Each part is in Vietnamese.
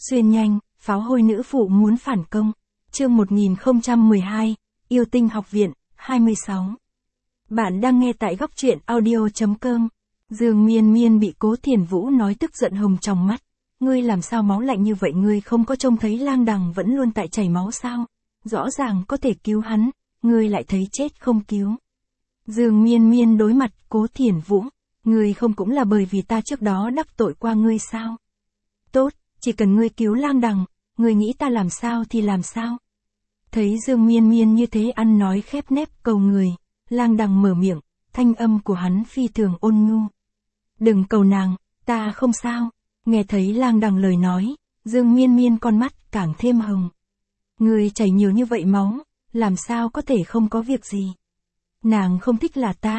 Xuyên nhanh, pháo hôi nữ phụ muốn phản công. Chương 1012, Yêu tinh học viện, 26. Bạn đang nghe tại góc truyện audio.com. Dương Miên Miên bị Cố Thiền Vũ nói tức giận hồng trong mắt. Ngươi làm sao máu lạnh như vậy, ngươi không có trông thấy Lang Đằng vẫn luôn tại chảy máu sao? Rõ ràng có thể cứu hắn, ngươi lại thấy chết không cứu. Dương Miên Miên đối mặt Cố Thiền Vũ. Ngươi không cũng là bởi vì ta trước đó đắc tội qua ngươi sao? Tốt, chỉ cần ngươi cứu Lang Đằng, ngươi nghĩ ta làm sao thì làm sao? Thấy Dương Miên Miên như thế ăn nói khép nép cầu người, Lang Đằng mở miệng, thanh âm của hắn phi thường ôn nhu. Đừng cầu nàng, ta không sao. Nghe thấy Lang Đằng lời nói, Dương Miên Miên con mắt càng thêm hồng. Ngươi chảy nhiều như vậy máu, làm sao có thể không có việc gì? Nàng không thích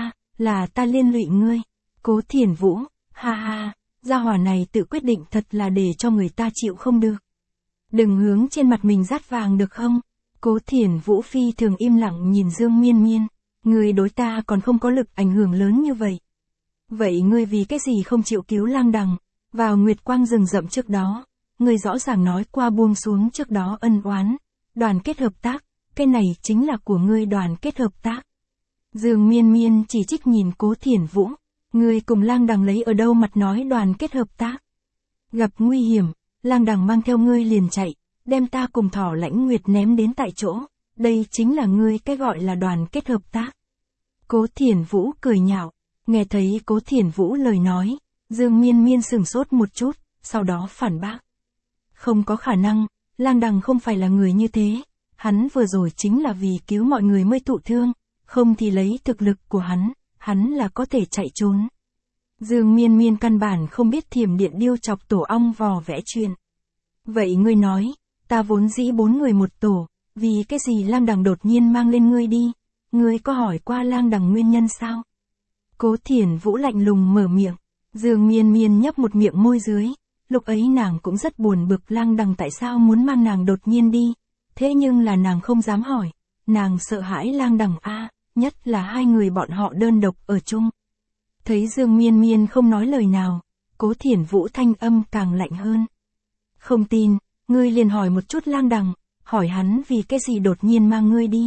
là ta liên lụy ngươi. Cố Thiền Vũ, ha ha, gia hỏa này tự quyết định thật là để cho người ta chịu không được. Đừng hướng trên mặt mình dát vàng được không? Cố Thiền Vũ phi thường im lặng nhìn Dương Miên Miên. Ngươi đối ta còn không có lực ảnh hưởng lớn như vậy. Vậy ngươi vì cái gì không chịu cứu Lang Đằng? Vào Nguyệt Quang rừng rậm trước đó, ngươi rõ ràng nói qua buông xuống trước đó ân oán, đoàn kết hợp tác, cái này chính là của ngươi đoàn kết hợp tác. Dương Miên Miên chỉ trích nhìn Cố Thiền Vũ, ngươi cùng Lang Đằng lấy ở đâu mặt nói đoàn kết hợp tác? Gặp nguy hiểm, Lang Đằng mang theo ngươi liền chạy, đem ta cùng Thỏ Lãnh Nguyệt ném đến tại chỗ, đây chính là ngươi cái gọi là đoàn kết hợp tác. Cố Thiền Vũ cười nhạo, nghe thấy Cố Thiền Vũ lời nói, Dương Miên Miên sửng sốt một chút, sau đó phản bác. Không có khả năng, Lang Đằng không phải là người như thế, hắn vừa rồi chính là vì cứu mọi người mới thụ thương, không thì lấy thực lực của hắn là có thể chạy trốn. Dương Miên Miên căn bản không biết Thiểm Điện Điêu chọc tổ ong vò vẽ chuyện. Vậy ngươi nói, ta vốn dĩ 4 người một tổ, vì cái gì Lang Đằng đột nhiên mang lên ngươi đi? Ngươi có hỏi qua Lang Đằng nguyên nhân sao? Cố Thiền Vũ lạnh lùng mở miệng. Dương Miên Miên nhấp một miệng môi dưới. Lúc ấy nàng cũng rất buồn bực Lang Đằng tại sao muốn mang nàng đột nhiên đi. Thế nhưng là nàng không dám hỏi. Nàng sợ hãi Lang Đằng nhất là hai người bọn họ đơn độc ở chung. Thấy Dương Miên Miên không nói lời nào, Cố Thiền Vũ thanh âm càng lạnh hơn. Không tin, ngươi liền hỏi một chút Lang Đằng, hỏi hắn vì cái gì đột nhiên mang ngươi đi.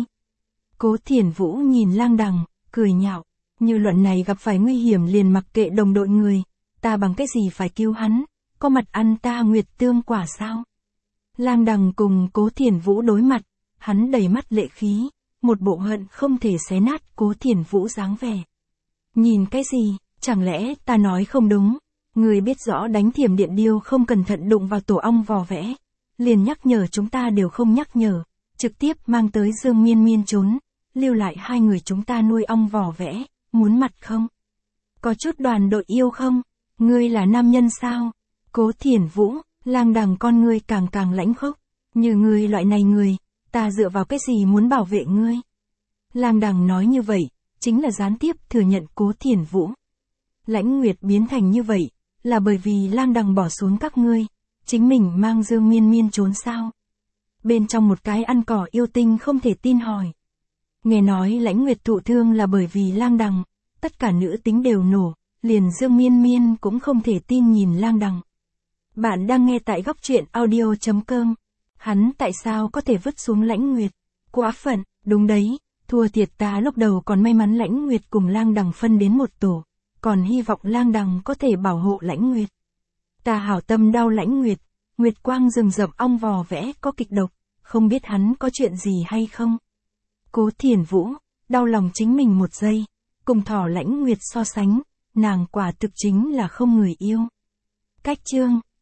Cố Thiền Vũ nhìn Lang Đằng, cười nhạo, như luận này gặp phải nguy hiểm liền mặc kệ đồng đội người, ta bằng cái gì phải cứu hắn, có mặt ăn ta nguyệt tương quả sao? Lang Đằng cùng Cố Thiền Vũ đối mặt, hắn đầy mắt lệ khí, một bộ hận không thể xé nát Cố Thiền Vũ dáng vẻ. Nhìn cái gì, chẳng lẽ ta nói không đúng, người biết rõ đánh Thiểm Điện Điêu không cẩn thận đụng vào tổ ong vò vẽ, liền nhắc nhở chúng ta đều không nhắc nhở, trực tiếp mang tới Dương Miên Miên trốn, lưu lại hai người chúng ta nuôi ong vò vẽ, muốn mặt không? Có chút đoàn đội yêu không? Ngươi là nam nhân sao? Cố Thiền Vũ, Lang Đằng con ngươi càng lãnh khốc, như ngươi loại này người, ta dựa vào cái gì muốn bảo vệ ngươi? Lang Đằng nói như vậy, chính là gián tiếp thừa nhận Cố Thiền Vũ. Lãnh Nguyệt biến thành như vậy, là bởi vì Lang Đằng bỏ xuống các ngươi, chính mình mang Dương Miên Miên trốn sao? Bên trong một cái ăn cỏ yêu tinh không thể tin hỏi. Nghe nói Lãnh Nguyệt thụ thương là bởi vì Lang Đằng, tất cả nữ tính đều nổ, liền Dương Miên Miên cũng không thể tin nhìn Lang Đằng. Bạn đang nghe tại góc truyện audio.com. Hắn tại sao có thể vứt xuống Lãnh Nguyệt? Quá phận, đúng đấy, thua thiệt ta lúc đầu còn may mắn Lãnh Nguyệt cùng Lang Đằng phân đến một tổ, còn hy vọng Lang Đằng có thể bảo hộ Lãnh Nguyệt. Ta hảo tâm đau Lãnh Nguyệt, Nguyệt Quang rừng rậm ong vò vẽ có kịch độc, không biết hắn có chuyện gì hay không? Cố Thiền Vũ, đau lòng chính mình một giây, cùng Thỏ Lãnh Nguyệt so sánh, nàng quả thực chính là không người yêu. Cách chương